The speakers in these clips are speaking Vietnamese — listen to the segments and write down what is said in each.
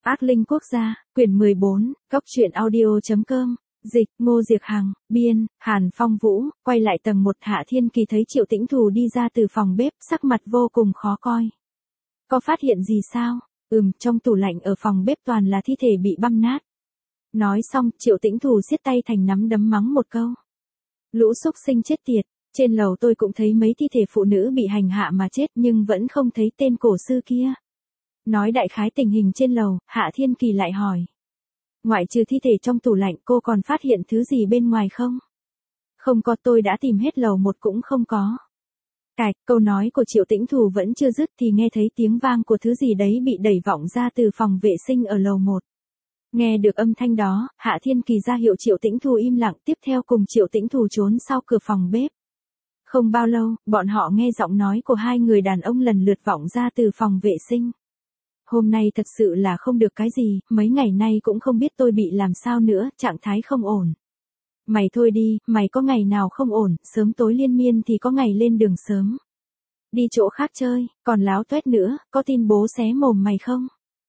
Ác linh quốc gia, quyển 14, Cốc truyện audio.com, dịch, Ngô Diệc Hằng, biên, Hàn Phong Vũ, quay lại tầng 1 Hạ Thiên Kỳ thấy Triệu Tĩnh Thù đi ra từ phòng bếp, sắc mặt vô cùng khó coi. Có phát hiện gì sao? Trong tủ lạnh ở phòng bếp toàn là thi thể bị băm nát. Nói xong, Triệu Tĩnh Thù siết tay thành nắm đấm mắng một câu. Lũ xúc sinh chết tiệt, trên lầu tôi cũng thấy mấy thi thể phụ nữ bị hành hạ mà chết nhưng vẫn không thấy tên cổ sư kia. Nói đại khái tình hình trên lầu, Hạ Thiên Kỳ lại hỏi. Ngoại trừ thi thể trong tủ lạnh cô còn phát hiện thứ gì bên ngoài không? Không có, tôi đã tìm hết lầu 1 cũng không có. Câu nói của Triệu Tĩnh Thù vẫn chưa dứt thì nghe thấy tiếng vang của thứ gì đấy bị đẩy vọng ra từ phòng vệ sinh ở lầu 1. Nghe được âm thanh đó, Hạ Thiên Kỳ ra hiệu Triệu Tĩnh Thù im lặng, tiếp theo cùng Triệu Tĩnh Thù trốn sau cửa phòng bếp. Không bao lâu, bọn họ nghe giọng nói của hai người đàn ông lần lượt vọng ra từ phòng vệ sinh. Hôm nay thật sự là không được cái gì, mấy ngày nay cũng không biết tôi bị làm sao nữa, trạng thái không ổn. Mày thôi đi, mày có ngày nào không ổn, sớm tối liên miên thì có ngày lên đường sớm. Đi chỗ khác chơi, còn láo tuét nữa, có tin bố xé mồm mày không?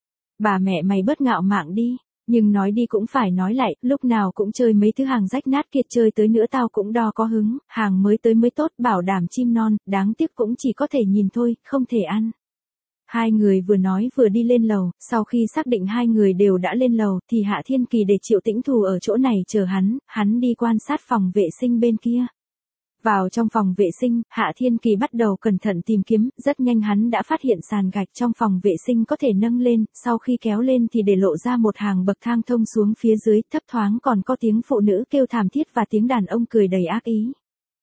Bà mẹ mày bớt ngạo mạn đi, nhưng nói đi cũng phải nói lại, lúc nào cũng chơi mấy thứ hàng rách nát kia, chơi tới nữa tao cũng đo có hứng, hàng mới tới mới tốt, bảo đảm chim non, đáng tiếc cũng chỉ có thể nhìn thôi, không thể ăn. Hai người vừa nói vừa đi lên lầu, sau khi xác định hai người đều đã lên lầu thì Hạ Thiên Kỳ để Triệu Tĩnh Thù ở chỗ này chờ hắn đi quan sát phòng vệ sinh bên kia. Vào trong phòng vệ sinh, Hạ Thiên Kỳ bắt đầu cẩn thận tìm kiếm, rất nhanh hắn đã phát hiện sàn gạch trong phòng vệ sinh có thể nâng lên, sau khi kéo lên thì để lộ ra một hàng bậc thang thông xuống phía dưới, thấp thoáng còn có tiếng phụ nữ kêu thảm thiết và tiếng đàn ông cười đầy ác ý.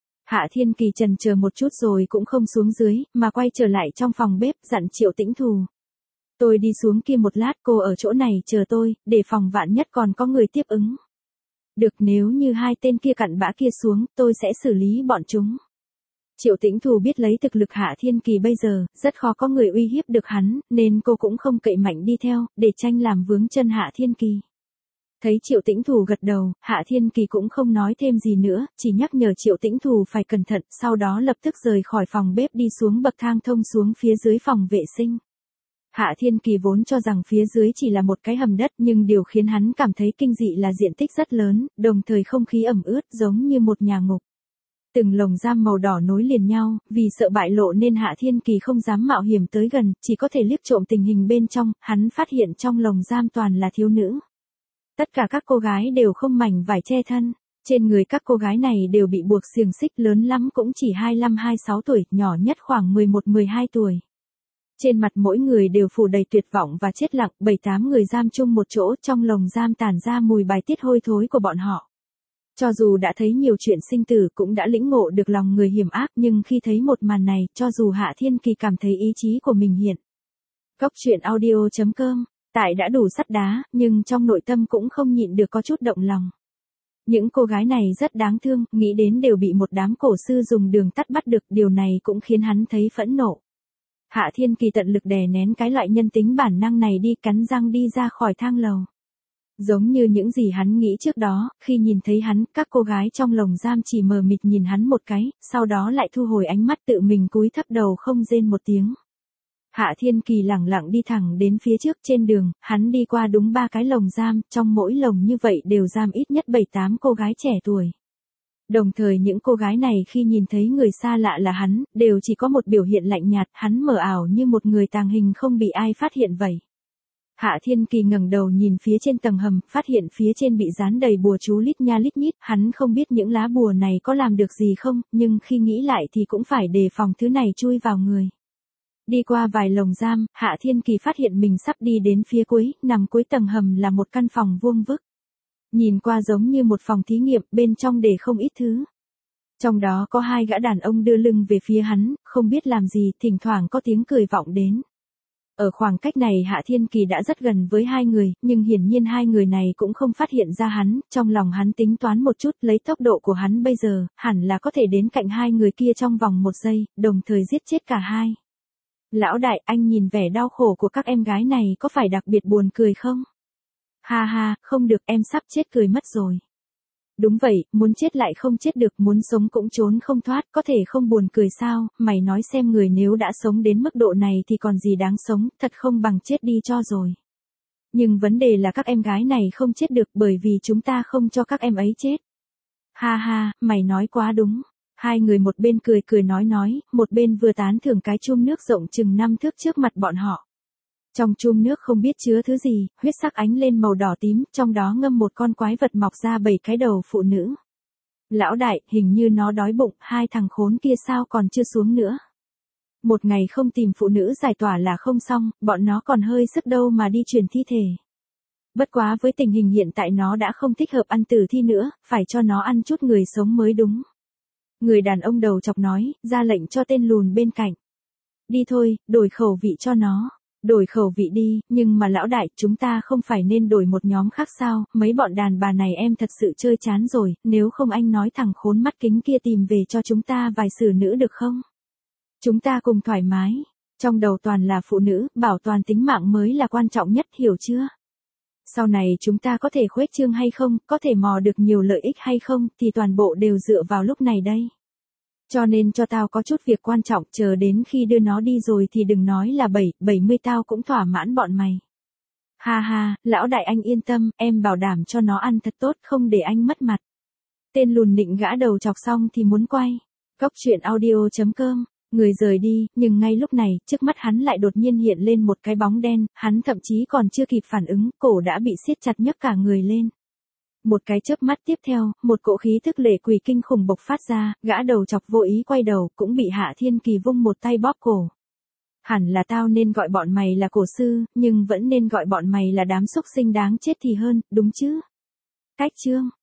Hạ Thiên Kỳ chần chờ một chút rồi cũng không xuống dưới, mà quay trở lại trong phòng bếp, dặn Triệu Tĩnh Thù. Tôi đi xuống kia một lát, cô ở chỗ này chờ tôi, để phòng vạn nhất còn có người tiếp ứng. Được, nếu như hai tên kia cặn bã kia xuống, tôi sẽ xử lý bọn chúng. Triệu Tĩnh Thù biết lấy thực lực Hạ Thiên Kỳ bây giờ, rất khó có người uy hiếp được hắn, nên cô cũng không cậy mạnh đi theo, để tranh làm vướng chân Hạ Thiên Kỳ. Thấy Triệu Tĩnh Thù gật đầu, Hạ Thiên Kỳ cũng không nói thêm gì nữa, chỉ nhắc nhở Triệu Tĩnh Thù phải cẩn thận, sau đó lập tức rời khỏi phòng bếp đi xuống bậc thang thông xuống phía dưới phòng vệ sinh. Hạ Thiên Kỳ vốn cho rằng phía dưới chỉ là một cái hầm đất, nhưng điều khiến hắn cảm thấy kinh dị là diện tích rất lớn, đồng thời không khí ẩm ướt giống như một nhà ngục. Từng lồng giam màu đỏ nối liền nhau, vì sợ bại lộ nên Hạ Thiên Kỳ không dám mạo hiểm tới gần, chỉ có thể liếc trộm tình hình bên trong, hắn phát hiện trong lồng giam toàn là thiếu nữ. Tất cả các cô gái đều không mảnh vải che thân, trên người các cô gái này đều bị buộc xiềng xích, lớn lắm cũng chỉ 25-26 tuổi, nhỏ nhất khoảng 11-12 tuổi. Trên mặt mỗi người đều phủ đầy tuyệt vọng và chết lặng, 7-8 người giam chung một chỗ, trong lồng giam tản ra mùi bài tiết hôi thối của bọn họ. Cho dù đã thấy nhiều chuyện sinh tử cũng đã lĩnh ngộ được lòng người hiểm ác, nhưng khi thấy một màn này, cho dù Hạ Thiên Kỳ cảm thấy ý chí của mình hiện. Cốc truyện audio.com, tại đã đủ sắt đá, nhưng trong nội tâm cũng không nhịn được có chút động lòng. Những cô gái này rất đáng thương, nghĩ đến đều bị một đám cổ sư dùng đường tắt bắt được, điều này cũng khiến hắn thấy phẫn nộ. Hạ Thiên Kỳ tận lực đè nén cái loại nhân tính bản năng này đi, cắn răng đi ra khỏi thang lầu. Giống như những gì hắn nghĩ trước đó, khi nhìn thấy hắn, các cô gái trong lồng giam chỉ mờ mịt nhìn hắn một cái, sau đó lại thu hồi ánh mắt, tự mình cúi thấp đầu không rên một tiếng. Hạ Thiên Kỳ lẳng lặng đi thẳng đến phía trước, trên đường, hắn đi qua đúng 3 cái lồng giam, trong mỗi lồng như vậy đều giam ít nhất 7-8 cô gái trẻ tuổi. Đồng thời những cô gái này khi nhìn thấy người xa lạ là hắn, đều chỉ có một biểu hiện lạnh nhạt, hắn mờ ảo như một người tàng hình không bị ai phát hiện vậy. Hạ Thiên Kỳ ngẩng đầu nhìn phía trên tầng hầm, phát hiện phía trên bị dán đầy bùa chú lít nha lít nhít, hắn không biết những lá bùa này có làm được gì không, nhưng khi nghĩ lại thì cũng phải đề phòng thứ này chui vào người. Đi qua vài lồng giam, Hạ Thiên Kỳ phát hiện mình sắp đi đến phía cuối, nằm cuối tầng hầm là một căn phòng vuông vức. Nhìn qua giống như một phòng thí nghiệm, bên trong để không ít thứ. Trong đó có 2 gã đàn ông đưa lưng về phía hắn, không biết làm gì, thỉnh thoảng có tiếng cười vọng đến. Ở khoảng cách này Hạ Thiên Kỳ đã rất gần với 2 người, nhưng hiển nhiên 2 người này cũng không phát hiện ra hắn, trong lòng hắn tính toán một chút, lấy tốc độ của hắn bây giờ, hẳn là có thể đến cạnh 2 người kia trong vòng 1 giây, đồng thời giết chết cả hai. Lão đại, anh nhìn vẻ đau khổ của các em gái này có phải đặc biệt buồn cười không? Ha ha, không được, em sắp chết cười mất rồi. Đúng vậy, muốn chết lại không chết được, muốn sống cũng trốn không thoát, có thể không buồn cười sao, mày nói xem, người nếu đã sống đến mức độ này thì còn gì đáng sống, thật không bằng chết đi cho rồi. Nhưng vấn đề là các em gái này không chết được bởi vì chúng ta không cho các em ấy chết. Ha ha, mày nói quá đúng. Hai người một bên cười cười nói, một bên vừa tán thưởng cái chum nước rộng chừng 5 thước trước mặt bọn họ. Trong chum nước không biết chứa thứ gì, huyết sắc ánh lên màu đỏ tím, trong đó ngâm một con quái vật mọc ra 7 cái đầu phụ nữ. Lão đại, hình như nó đói bụng, hai thằng khốn kia sao còn chưa xuống nữa. Một ngày không tìm phụ nữ giải tỏa là không xong, bọn nó còn hơi sức đâu mà đi chuyển thi thể. Bất quá với tình hình hiện tại nó đã không thích hợp ăn tử thi nữa, phải cho nó ăn chút người sống mới đúng. Người đàn ông đầu chọc nói, ra lệnh cho tên lùn bên cạnh. Đi thôi, đổi khẩu vị cho nó. Đổi khẩu vị đi, nhưng mà lão đại, chúng ta không phải nên đổi một nhóm khác sao, mấy bọn đàn bà này em thật sự chơi chán rồi, nếu không anh nói thằng khốn mắt kính kia tìm về cho chúng ta vài xử nữ được không? Chúng ta cùng thoải mái, trong đầu toàn là phụ nữ, bảo toàn tính mạng mới là quan trọng nhất, hiểu chưa? Sau này chúng ta có thể khuếch trương hay không, có thể mò được nhiều lợi ích hay không, thì toàn bộ đều dựa vào lúc này đây. Cho nên cho tao có chút việc quan trọng, chờ đến khi đưa nó đi rồi thì đừng nói là 70 tao cũng thỏa mãn bọn mày. Ha ha, lão đại anh yên tâm, em bảo đảm cho nó ăn thật tốt, không để anh mất mặt. Tên lùn nịnh gã đầu chọc xong thì muốn quay. Cóc truyện audio.com. Người rời đi, nhưng ngay lúc này, trước mắt hắn lại đột nhiên hiện lên một cái bóng đen, hắn thậm chí còn chưa kịp phản ứng, cổ đã bị siết chặt nhấc cả người lên. Một cái chớp mắt tiếp theo, một cỗ khí thức lệ quỷ kinh khủng bộc phát ra, gã đầu chọc vô ý quay đầu, cũng bị Hạ Thiên Kỳ vung một tay bóp cổ. Hẳn là tao nên gọi bọn mày là cổ sư, nhưng vẫn nên gọi bọn mày là đám xúc sinh đáng chết thì hơn, đúng chứ? Cách chương